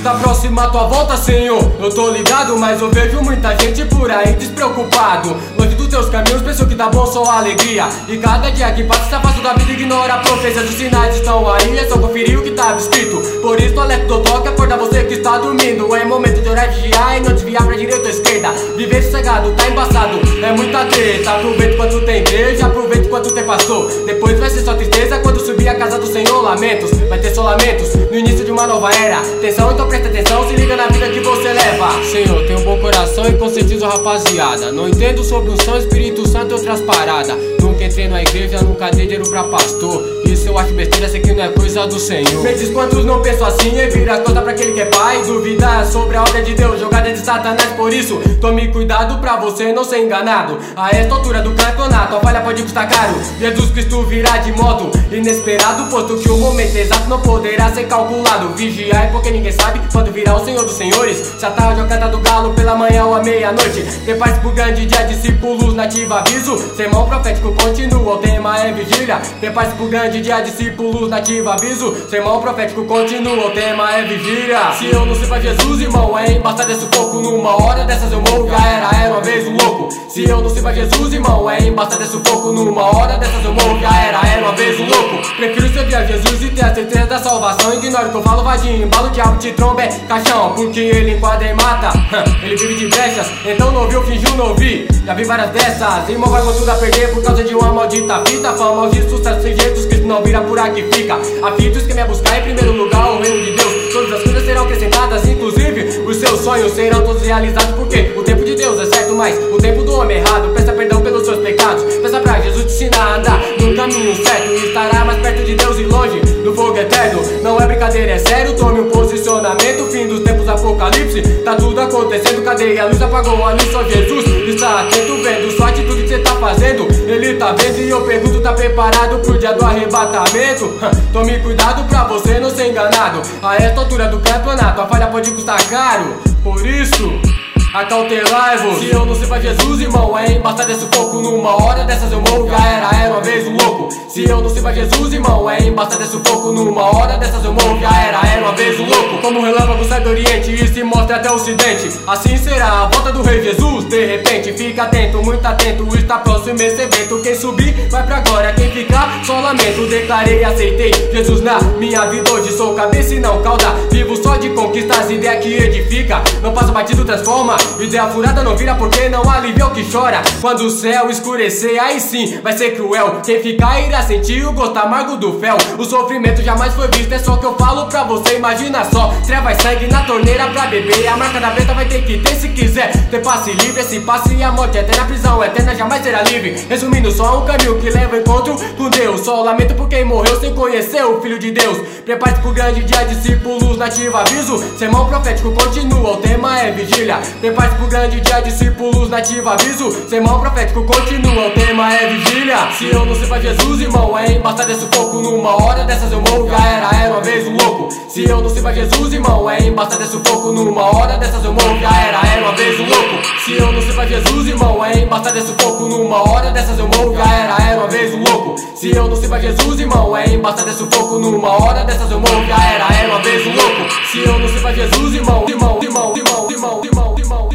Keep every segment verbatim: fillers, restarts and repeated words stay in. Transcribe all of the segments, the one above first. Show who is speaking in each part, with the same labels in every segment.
Speaker 1: Está próxima a tua volta, Senhor. Eu tô ligado, mas eu vejo muita gente por aí despreocupado. Longe dos teus caminhos, penso que tá bom só alegria. E cada dia que passa, se afasta da vida e ignora a profecia. Os sinais estão aí, é só conferir o que tava escrito. Por isso, alerta do toque, acorda você que está dormindo. É momento de orar e vigiar e não desviar pra direita ou esquerda. Viver sossegado, tá embaçado, é muita treta. Aproveita quando tem igreja, aproveita quando tem pastor. Depois vai ser só tristeza quando subir a casa do Senhor. Lamentos, vai ter só lamentos no início de uma nova era. Atenção, então presta atenção, se liga na vida que você leva. Senhor, tenho um bom coração e conscientizo rapaziada. Não entendo sobre unção, Espírito Santo e outras paradas. Nunca entrei na igreja, nunca dei dinheiro pra pastor. Isso eu acho besteira, sei que não é coisa do Senhor. Me diz quantos não pensam assim e vira as costas pra aquele que é pai. Duvidar sobre a ordem de Deus, jogada de Satanás. Por isso, tome cuidado pra você não ser enganado. A esta altura do campeonato, a falha pode custar caro. Jesus Cristo virá de modo inesperado, posto que o momento exato não poderá ser calculado. Vigiai porque ninguém sabe quando virá o Senhor dos Senhores. Se a tarde ou canta do galo pela manhã ou à meia-noite. Prepare-se pro grande dia, discípulos, nativa aviso. Sermão profético continua, o tema é vigília. Prepare-se pro grande dia, discípulos, nativa aviso. Sermão profético continua, o tema é vigília. Se eu não sirva Jesus, irmão, é embaçado é sufoco. Numa hora dessas eu morro, já era, era uma vez um louco. Se eu não sirva Jesus, irmão, é embaçado é sufoco. Numa hora dessas eu morro, já era, era uma vez um louco. Prefiro servir a Jesus e ter a certeza da salvação. Ignora o que eu falo, vai de embalo, o diabo te tromba é caixão. Porque ele enquadra e mata, ele vive de brechas. Então não ouviu, fingiu não ouvir. Já vi várias dessas, irmão vai com tudo a perder por causa de uma maldita fita. Fama de sucesso sem jeitos, Cristo não vira por aqui fica. A fita que me buscar em primeiro lugar o reino de Deus. Todas as coisas serão acrescentadas, inclusive os seus sonhos serão todos realizados. Porque o tempo de Deus é certo, mas o tempo do homem é errado. Peça perdão pelos seus pecados, peça pra Jesus te ensinar a andar no caminho certo. E estará mais perto de Deus e longe do fogo eterno. Não é brincadeira, é sério, tome um posicionamento. Fim dos tempos, apocalipse, tá tudo acontecendo. Cadê a luz? Apagou a luz, só Jesus está atento, vendo só a atitude que cê tá fazendo. Ele tá vendo e eu pergunto, tá preparado pro dia do arrebatamento? Tome cuidado pra você não ser enganado. A esta altura do campeonato, a falha pode custar caro. Por isso, acautelai-vos. Se eu não sirva Jesus, irmão, é embaçado é sufoco. Numa hora dessas eu morro, já era, era uma vez um louco. Se eu não sirva Jesus, irmão, é embaçado é sufoco. Numa hora dessas eu morro, já era, era uma vez um louco. Como um relâmpago sai do oriente e se mostra até o ocidente. Assim será a volta do rei Jesus. De repente, fica atento, muito atento, está próximo esse evento. Quem subir vai pra glória, quem ficar só lamento. Declarei e aceitei Jesus na minha vida. Hoje sou cabeça e não cauda. Vivo só de conquistas, ideia que edifica. Não passa batido, transforma. Ideia furada não vira porque não alivia o que chora. Quando o céu escurecer, aí sim vai ser cruel. Quem ficar irá sentir o gosto amargo do fel. O sofrimento jamais foi visto, é só que eu falo pra você. Imagina só, treva e sangue na torneira pra beber. A marca da besta vai ter que ter se quiser ter passe livre, esse passe e a morte eterna. A prisão eterna jamais será livre. Resumindo, só um caminho que leva ao encontro com Deus. Só lamento por quem morreu sem conhecer o Filho de Deus. Prepare-se pro grande dia, discípulos, nativa aviso. Sermão profético continua, o tema é vigília. Prepare-se pro grande dia, discípulos, nativa aviso. Sermão profético continua, o tema é vigília. Se eu não sirva Jesus, irmão, é embaçado é sufoco. Numa hora dessas eu morro, já era, era uma vez um louco. Se eu não sirva Jesus, irmão, é embaçado é sufoco. Numa hora dessas eu morro, já era, era uma vez um louco. Se eu não sirva Jesus, irmão, é embaçado é sufoco. Numa hora dessas eu morro, já era, era uma vez um louco. Se eu não sirva Jesus, irmão, é embaçado é sufoco. Numa hora dessas eu morro, já era, era uma vez um louco. Se eu não sirva Jesus, irmão, irmão, irmão, irmão, irmão, irmão, irmão,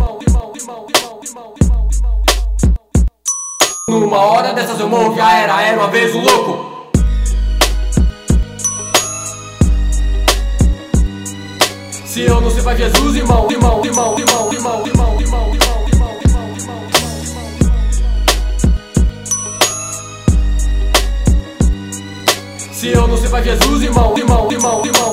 Speaker 1: numa hora dessas eu morro, já era, era uma vez um louco. Se eu não sirva Jesus, irmão, irmão, irmão, irmão, irmão, irmão, irmão, irmão, se eu não sirva Jesus, irmão, irmão, irmão, irmão.